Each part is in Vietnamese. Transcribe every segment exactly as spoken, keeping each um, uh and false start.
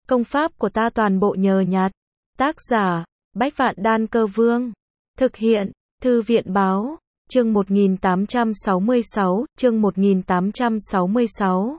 Công pháp của ta toàn bộ nhờ nhặt. Tác giả, Bách Vạn Đan Cơ Vương. Thực hiện, Thư viện Báo. Chương một nghìn tám trăm sáu mươi sáu, chương một nghìn tám trăm sáu mươi sáu.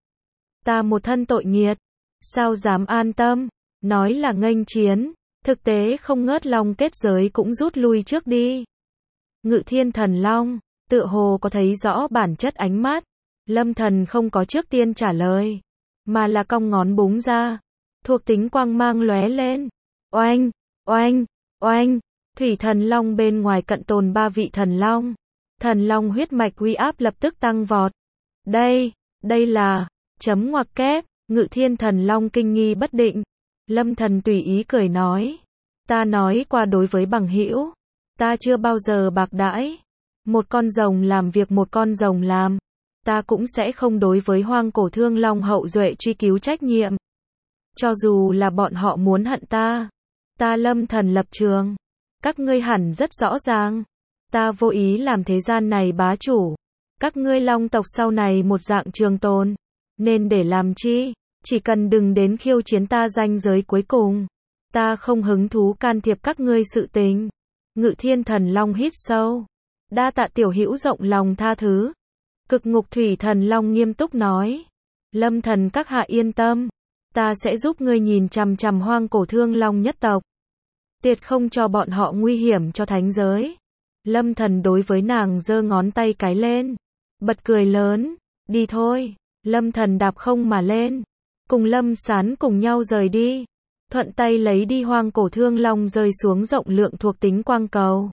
Ta một thân tội nghiệt, sao dám an tâm, nói là nghênh chiến, thực tế không ngớt long kết giới cũng rút lui trước đi. Ngự Thiên Thần Long, tựa hồ có thấy rõ bản chất ánh mắt, Lâm Thần không có trước tiên trả lời, mà là cong ngón búng ra, thuộc tính quang mang lóe lên, oanh, oanh, oanh, Thủy Thần Long bên ngoài cận tồn ba vị thần long, thần long huyết mạch uy áp lập tức tăng vọt. Đây, đây là, chấm ngoặc kép, Ngự Thiên Thần Long kinh nghi bất định. Lâm Thần tùy ý cười nói, ta nói qua đối với bằng hữu, ta chưa bao giờ bạc đãi. Một con rồng làm việc một con rồng làm, ta cũng sẽ không đối với hoang cổ thương long hậu duệ truy cứu trách nhiệm. Cho dù là bọn họ muốn hận ta, ta Lâm Thần lập trường, các ngươi hẳn rất rõ ràng, ta vô ý làm thế gian này bá chủ, các ngươi long tộc sau này một dạng trường tồn, nên để làm chi, chỉ cần đừng đến khiêu chiến ta ranh giới cuối cùng, ta không hứng thú can thiệp các ngươi sự tình. Ngự Thiên Thần Long hít sâu, đa tạ tiểu hữu rộng lòng tha thứ. Cực Ngục Thủy Thần Long nghiêm túc nói, Lâm Thần các hạ yên tâm, ta sẽ giúp ngươi nhìn chằm chằm hoang cổ thương long nhất tộc, tuyệt không cho bọn họ nguy hiểm cho thánh giới. Lâm Thần đối với nàng giơ ngón tay cái lên, bật cười lớn, đi thôi. Lâm Thần đạp không mà lên, cùng Lâm Sán cùng nhau rời đi, thuận tay lấy đi hoang cổ thương long rơi xuống rộng lượng thuộc tính quang cầu.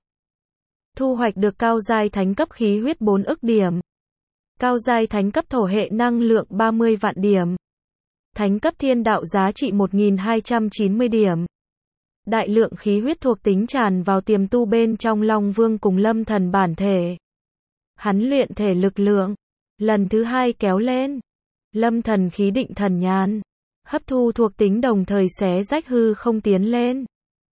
Thu hoạch được cao giai thánh cấp khí huyết bốn ức điểm, cao giai thánh cấp thổ hệ năng lượng ba mươi vạn điểm, thánh cấp thiên đạo giá trị một nghìn hai trăm chín mươi điểm. Đại lượng khí huyết thuộc tính tràn vào tiềm tu bên trong Long Vương cùng Lâm Thần bản thể. Hắn luyện thể lực lượng, lần thứ hai kéo lên. Lâm Thần khí định thần nhàn, hấp thu thuộc tính đồng thời xé rách hư không tiến lên.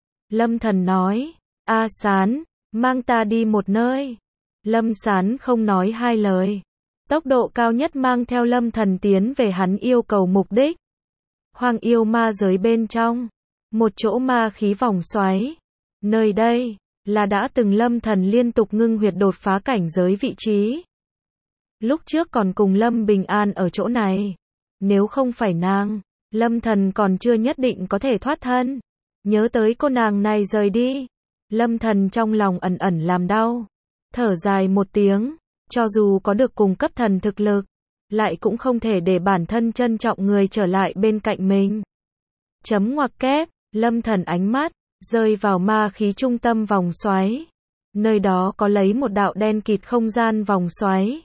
Lâm Thần nói, A Sán, mang ta đi một nơi. Lâm Sán không nói hai lời, tốc độ cao nhất mang theo Lâm Thần tiến về hắn yêu cầu mục đích. Hoang yêu ma giới bên trong, một chỗ ma khí vòng xoáy. Nơi đây, là đã từng Lâm Thần liên tục ngưng huyệt đột phá cảnh giới vị trí. Lúc trước còn cùng Lâm Bình An ở chỗ này. Nếu không phải nàng, Lâm Thần còn chưa nhất định có thể thoát thân. Nhớ tới cô nàng này rời đi, Lâm Thần trong lòng ẩn ẩn làm đau. Thở dài một tiếng, cho dù có được cùng cấp thần thực lực, lại cũng không thể để bản thân trân trọng người trở lại bên cạnh mình. Chấm ngoặc kép, Lâm Thần ánh mắt rơi vào ma khí trung tâm vòng xoáy. Nơi đó có lấy một đạo đen kịt không gian vòng xoáy,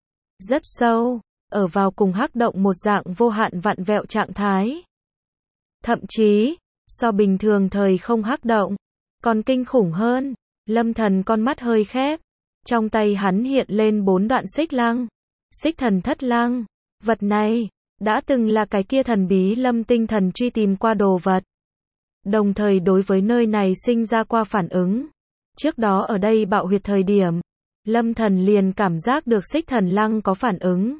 rất sâu, ở vào cùng hắc động một dạng vô hạn vặn vẹo trạng thái. Thậm chí, so bình thường thời không hắc động, còn kinh khủng hơn. Lâm Thần con mắt hơi khép, trong tay hắn hiện lên bốn đoạn xích lăng, xích thần thất lăng. Vật này, đã từng là cái kia thần bí Lâm tinh thần truy tìm qua đồ vật. Đồng thời đối với nơi này sinh ra qua phản ứng. Trước đó ở đây bạo huyệt thời điểm, Lâm Thần liền cảm giác được xích thần lăng có phản ứng.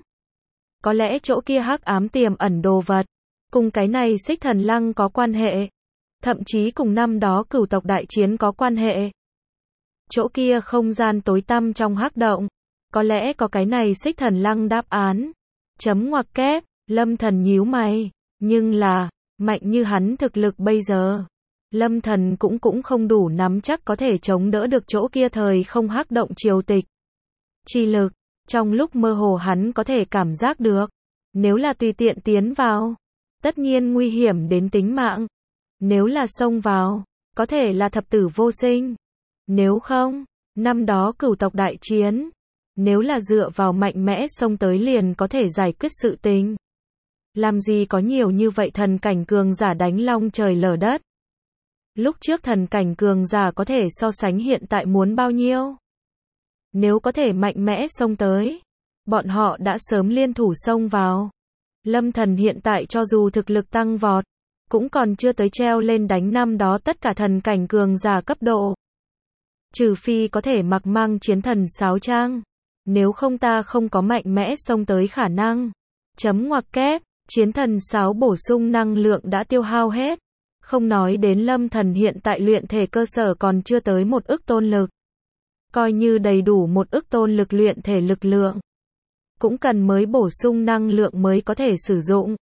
Có lẽ chỗ kia hắc ám tiềm ẩn đồ vật, cùng cái này xích thần lăng có quan hệ. Thậm chí cùng năm đó cửu tộc đại chiến có quan hệ. Chỗ kia không gian tối tăm trong hắc động, có lẽ có cái này xích thần lăng đáp án. Chấm ngoặc kép, Lâm Thần nhíu mày, nhưng là, mạnh như hắn thực lực bây giờ, Lâm Thần cũng cũng không đủ nắm chắc có thể chống đỡ được chỗ kia thời không hắc động triều tịch. Chi lực, trong lúc mơ hồ hắn có thể cảm giác được, nếu là tùy tiện tiến vào, tất nhiên nguy hiểm đến tính mạng. Nếu là xông vào, có thể là thập tử vô sinh. Nếu không, năm đó cửu tộc đại chiến, nếu là dựa vào mạnh mẽ xông tới liền có thể giải quyết sự tình. Làm gì có nhiều như vậy thần cảnh cường giả đánh long trời lở đất. Lúc trước thần cảnh cường giả có thể so sánh hiện tại muốn bao nhiêu. Nếu có thể mạnh mẽ xông tới, bọn họ đã sớm liên thủ xông vào. Lâm Thần hiện tại cho dù thực lực tăng vọt, cũng còn chưa tới treo lên đánh năm đó tất cả thần cảnh cường giả cấp độ. Trừ phi có thể mặc mang chiến thần sáo trang, nếu không ta không có mạnh mẽ xông tới khả năng. Chấm ngoặc kép, Chiến thần sáo bổ sung năng lượng đã tiêu hao hết. Không nói đến Lâm Thần hiện tại luyện thể cơ sở còn chưa tới một ức tôn lực. Coi như đầy đủ một ức tôn lực luyện thể lực lượng. Cũng cần mới bổ sung năng lượng mới có thể sử dụng.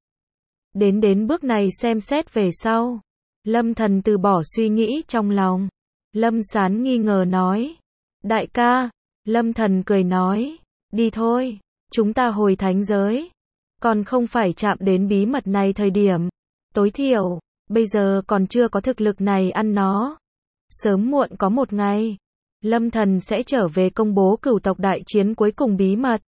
Đến đến bước này xem xét về sau. Lâm Thần từ bỏ suy nghĩ trong lòng. Lâm Sán nghi ngờ nói. Đại ca. Lâm Thần cười nói. Đi thôi. Chúng ta hồi thánh giới. Còn không phải chạm đến bí mật này thời điểm. Tối thiểu. Bây giờ còn chưa có thực lực này ăn nó. Sớm muộn có một ngày. Lâm Thần sẽ trở về công bố cửu tộc đại chiến cuối cùng bí mật.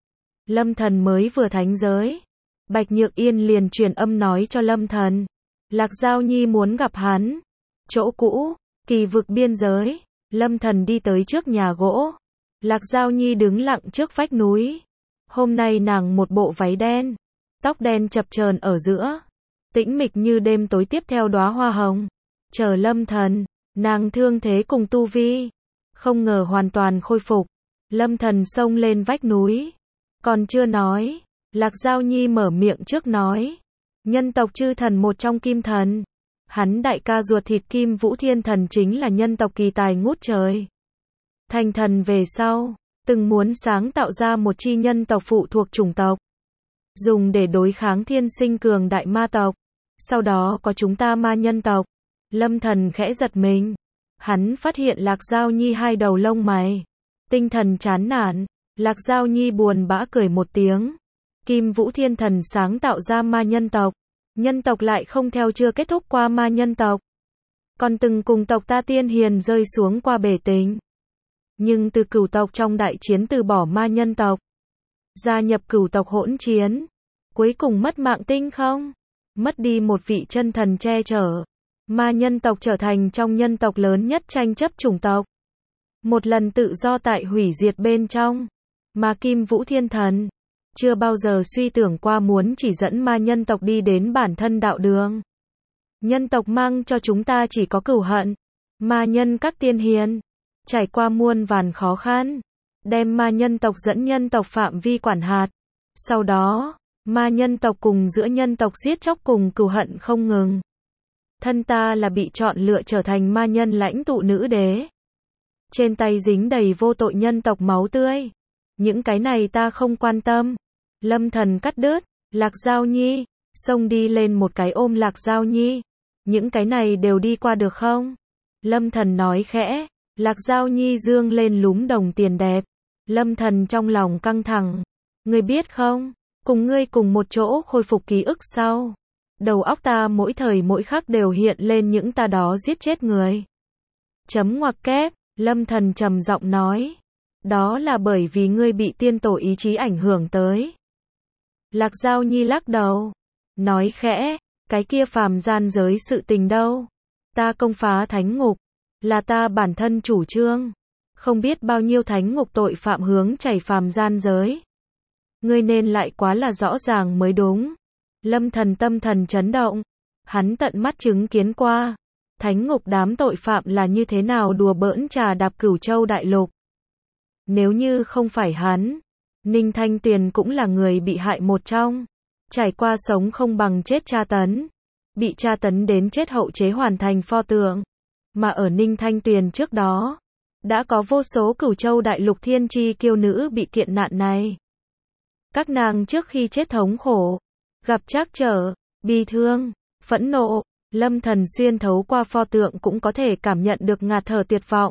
Lâm Thần mới vừa thánh giới. Bạch Nhược Yên liền truyền âm nói cho Lâm Thần. Lạc Giao Nhi muốn gặp hắn. Chỗ cũ, kỳ vực biên giới. Lâm Thần đi tới trước nhà gỗ. Lạc Giao Nhi đứng lặng trước vách núi. Hôm nay nàng một bộ váy đen. Tóc đen chập chờn ở giữa. Tĩnh mịch như đêm tối tiếp theo đóa hoa hồng. Chờ Lâm Thần, nàng thương thế cùng tu vi. Không ngờ hoàn toàn khôi phục. Lâm Thần xông lên vách núi. Còn chưa nói. Lạc Giao Nhi mở miệng trước nói. Nhân tộc chư thần một trong kim thần. Hắn đại ca ruột thịt Kim Vũ Thiên Thần chính là nhân tộc kỳ tài ngút trời. Thành thần về sau, từng muốn sáng tạo ra một chi nhân tộc phụ thuộc chủng tộc. Dùng để đối kháng thiên sinh cường đại ma tộc. Sau đó có chúng ta ma nhân tộc. Lâm Thần khẽ giật mình. Hắn phát hiện Lạc Giao Nhi hai đầu lông mày. Tinh thần chán nản. Lạc Giao Nhi buồn bã cười một tiếng. Kim Vũ Thiên Thần sáng tạo ra ma nhân tộc. Nhân tộc lại không theo chưa kết thúc qua ma nhân tộc. Còn từng cùng tộc ta tiên hiền rơi xuống qua bể tình. Nhưng từ cửu tộc trong đại chiến từ bỏ ma nhân tộc. Gia nhập cửu tộc hỗn chiến. Cuối cùng mất mạng tinh không? Mất đi một vị chân thần che chở. Ma nhân tộc trở thành trong nhân tộc lớn nhất tranh chấp chủng tộc. Một lần tự do tại hủy diệt bên trong. Mà Kim Vũ Thiên Thần chưa bao giờ suy tưởng qua muốn chỉ dẫn ma nhân tộc đi đến bản thân đạo đường. Nhân tộc mang cho chúng ta chỉ có cửu hận. Ma nhân các tiên hiền trải qua muôn vàn khó khăn, đem ma nhân tộc dẫn nhân tộc phạm vi quản hạt. Sau đó, ma nhân tộc cùng giữa nhân tộc giết chóc cùng cừu hận không ngừng. Thân ta là bị chọn lựa trở thành ma nhân lãnh tụ nữ đế. Trên tay dính đầy vô tội nhân tộc máu tươi. Những cái này ta không quan tâm. Lâm Thần cắt đứt. Lạc Giao Nhi, xông đi lên một cái ôm Lạc Giao Nhi. Những cái này đều đi qua được không? Lâm Thần nói khẽ. Lạc Giao Nhi dương lên lúm đồng tiền đẹp. Lâm Thần trong lòng căng thẳng. Ngươi biết không? Cùng ngươi cùng một chỗ khôi phục ký ức sau. Đầu óc ta mỗi thời mỗi khắc đều hiện lên những ta đó giết chết người. Chấm ngoặc kép. Lâm Thần trầm giọng nói. Đó là bởi vì ngươi bị tiên tổ ý chí ảnh hưởng tới. Lạc Giao Nhi lắc đầu. Nói khẽ. Cái kia phàm gian giới sự tình đâu? Ta công phá thánh ngục. Là ta bản thân chủ trương. Không biết bao nhiêu thánh ngục tội phạm hướng chảy phàm gian giới. Ngươi nên lại quá là rõ ràng mới đúng. Lâm Thần tâm thần chấn động. Hắn tận mắt chứng kiến qua. Thánh ngục đám tội phạm là như thế nào đùa bỡn trà đạp Cửu Châu đại lục. Nếu như không phải hắn, Ninh Thanh Tuyền cũng là người bị hại một trong. Trải qua sống không bằng chết tra tấn. Bị tra tấn đến chết hậu chế hoàn thành pho tượng. Mà ở Ninh Thanh Tuyền trước đó, đã có vô số Cửu Châu đại lục thiên chi kiêu nữ bị kiện nạn này. Các nàng trước khi chết thống khổ, gặp trắc trở, bi thương, phẫn nộ, Lâm Thần xuyên thấu qua pho tượng cũng có thể cảm nhận được ngạt thở tuyệt vọng.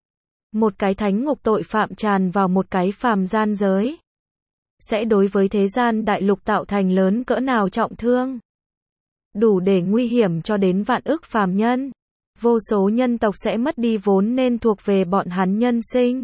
Một cái thánh ngục tội phạm tràn vào một cái phàm gian giới. Sẽ đối với thế gian đại lục tạo thành lớn cỡ nào trọng thương. Đủ để nguy hiểm cho đến vạn ức phàm nhân. Vô số nhân tộc sẽ mất đi vốn nên thuộc về bọn hắn nhân sinh.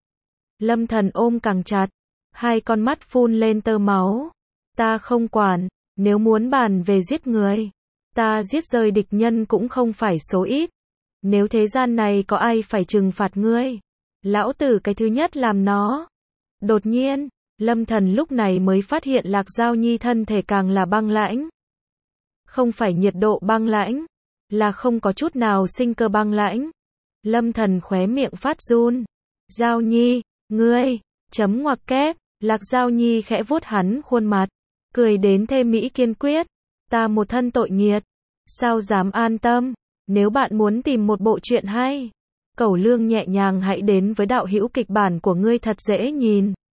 Lâm Thần ôm càng chặt. Hai con mắt phun lên tơ máu. Ta không quản. Nếu muốn bàn về giết người, ta giết rơi địch nhân cũng không phải số ít. Nếu thế gian này có ai phải trừng phạt ngươi, lão tử cái thứ nhất làm nó. Đột nhiên, Lâm Thần lúc này mới phát hiện Lạc Giao Nhi thân thể càng là băng lãnh. Không phải nhiệt độ băng lãnh, là không có chút nào sinh cơ băng lãnh. Lâm Thần khóe miệng phát run. Giao Nhi, ngươi, chấm ngoặc kép. Lạc Giao Nhi khẽ vuốt hắn khuôn mặt. Cười đến thê mỹ kiên quyết. Ta một thân tội nghiệt. Sao dám an tâm. Nếu bạn muốn tìm một bộ truyện hay, cẩu lương nhẹ nhàng hãy đến với đạo hữu kịch bản của ngươi thật dễ nhìn.